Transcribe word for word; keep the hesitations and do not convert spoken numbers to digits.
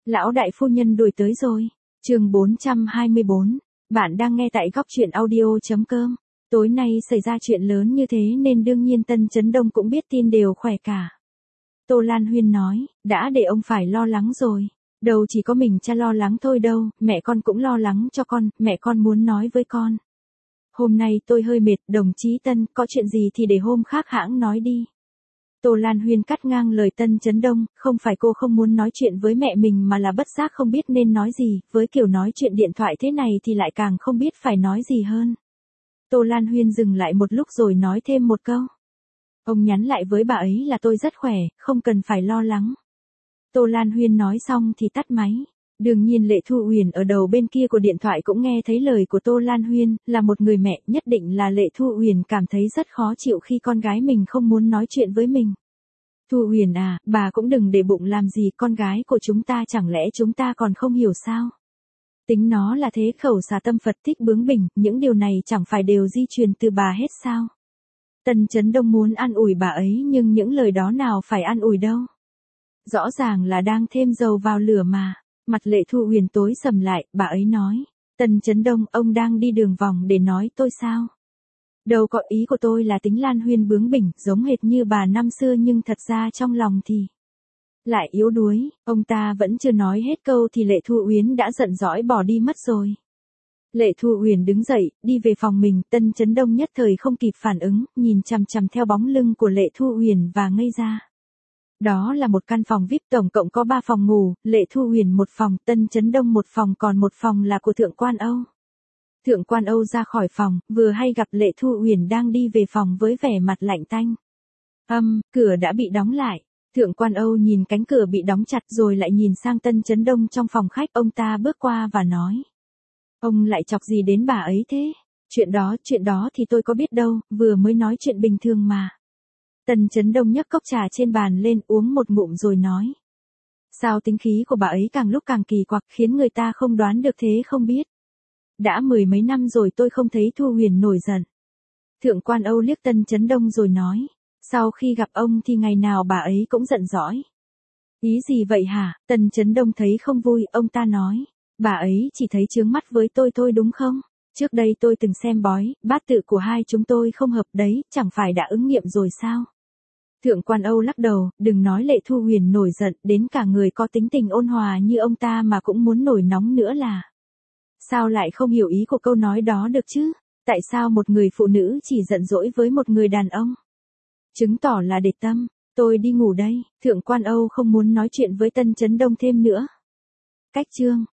Lão đại phu nhân đuổi tới rồi. Chương bốn trăm hai mươi bốn. Bạn đang nghe tại góc truyện audio chấm com. Tối nay xảy ra chuyện lớn như thế nên đương nhiên Tân Chấn Đông cũng biết tin đều khỏe cả. Tô Lan Huyên nói, đã để ông phải lo lắng rồi. Đâu chỉ có mình cha lo lắng thôi đâu, mẹ con cũng lo lắng cho con, mẹ con muốn nói với con. Hôm nay tôi hơi mệt, đồng chí Tân, có chuyện gì thì để hôm khác hãng nói đi. Tô Lan Huyên cắt ngang lời Tân Chấn Đông, không phải cô không muốn nói chuyện với mẹ mình mà là bất giác không biết nên nói gì, với kiểu nói chuyện điện thoại thế này thì lại càng không biết phải nói gì hơn. Tô Lan Huyên dừng lại một lúc rồi nói thêm một câu. Ông nhắn lại với bà ấy là tôi rất khỏe, không cần phải lo lắng. Tô Lan Huyên nói xong thì tắt máy. Đương nhiên Lệ Thu Uyển ở đầu bên kia của điện thoại cũng nghe thấy lời của Tô Lan Huyên, là một người mẹ, nhất định là Lệ Thu Uyển cảm thấy rất khó chịu khi con gái mình không muốn nói chuyện với mình. Thu Uyển à, bà cũng đừng để bụng làm gì, con gái của chúng ta chẳng lẽ chúng ta còn không hiểu sao? Tính nó là thế, khẩu xà tâm Phật thích bướng bỉnh, những điều này chẳng phải đều di truyền từ bà hết sao? Tân Chấn Đông muốn an ủi bà ấy nhưng những lời đó nào phải an ủi đâu. Rõ ràng là đang thêm dầu vào lửa mà. Mặt Lệ Thu Uyển tối sầm lại, bà ấy nói. Tân Chấn Đông, ông đang đi đường vòng để nói tôi sao? Đâu có, ý của tôi là tính Lan Huyên bướng bỉnh, giống hệt như bà năm xưa nhưng thật ra trong lòng thì lại yếu đuối. Ông ta vẫn chưa nói hết câu thì Lệ Thu Uyển đã giận dỗi bỏ đi mất rồi. Lệ Thu Uyển đứng dậy, đi về phòng mình, Tân Chấn Đông nhất thời không kịp phản ứng, nhìn chằm chằm theo bóng lưng của Lệ Thu Uyển và ngây ra. Đó là một căn phòng vi ai pi, tổng cộng có ba phòng ngủ, Lệ Thu Uyển một phòng, Tân Chấn Đông một phòng, còn một phòng là của Thượng Quan Âu. Thượng Quan Âu ra khỏi phòng, vừa hay gặp Lệ Thu Uyển đang đi về phòng với vẻ mặt lạnh tanh. Âm, cửa đã bị đóng lại. Thượng Quan Âu nhìn cánh cửa bị đóng chặt rồi lại nhìn sang Tân Chấn Đông trong phòng khách, ông ta bước qua và nói. Ông lại chọc gì đến bà ấy thế? Chuyện đó, chuyện đó thì tôi có biết đâu, vừa mới nói chuyện bình thường mà. Tân Chấn Đông nhấc cốc trà trên bàn lên uống một ngụm rồi nói. Sao tính khí của bà ấy càng lúc càng kỳ quặc khiến người ta không đoán được thế không biết. Đã mười mấy năm rồi tôi không thấy Thu Huyền nổi giận. Thượng Quan Âu liếc Tân Chấn Đông rồi nói. Sau khi gặp ông thì ngày nào bà ấy cũng giận dỗi. Ý gì vậy hả? Tân Chấn Đông thấy không vui, ông ta nói. Bà ấy chỉ thấy chướng mắt với tôi thôi đúng không? Trước đây tôi từng xem bói, bát tự của hai chúng tôi không hợp đấy, chẳng phải đã ứng nghiệm rồi sao? Thượng Quan Âu lắc đầu, đừng nói Lệ Thu Huyền nổi giận, đến cả người có tính tình ôn hòa như ông ta mà cũng muốn nổi nóng nữa là. Sao lại không hiểu ý của câu nói đó được chứ? Tại sao một người phụ nữ chỉ giận dỗi với một người đàn ông? Chứng tỏ là để tâm, tôi đi ngủ đây. Thượng Quan Âu không muốn nói chuyện với Tân Chấn Đông thêm nữa. Cách chương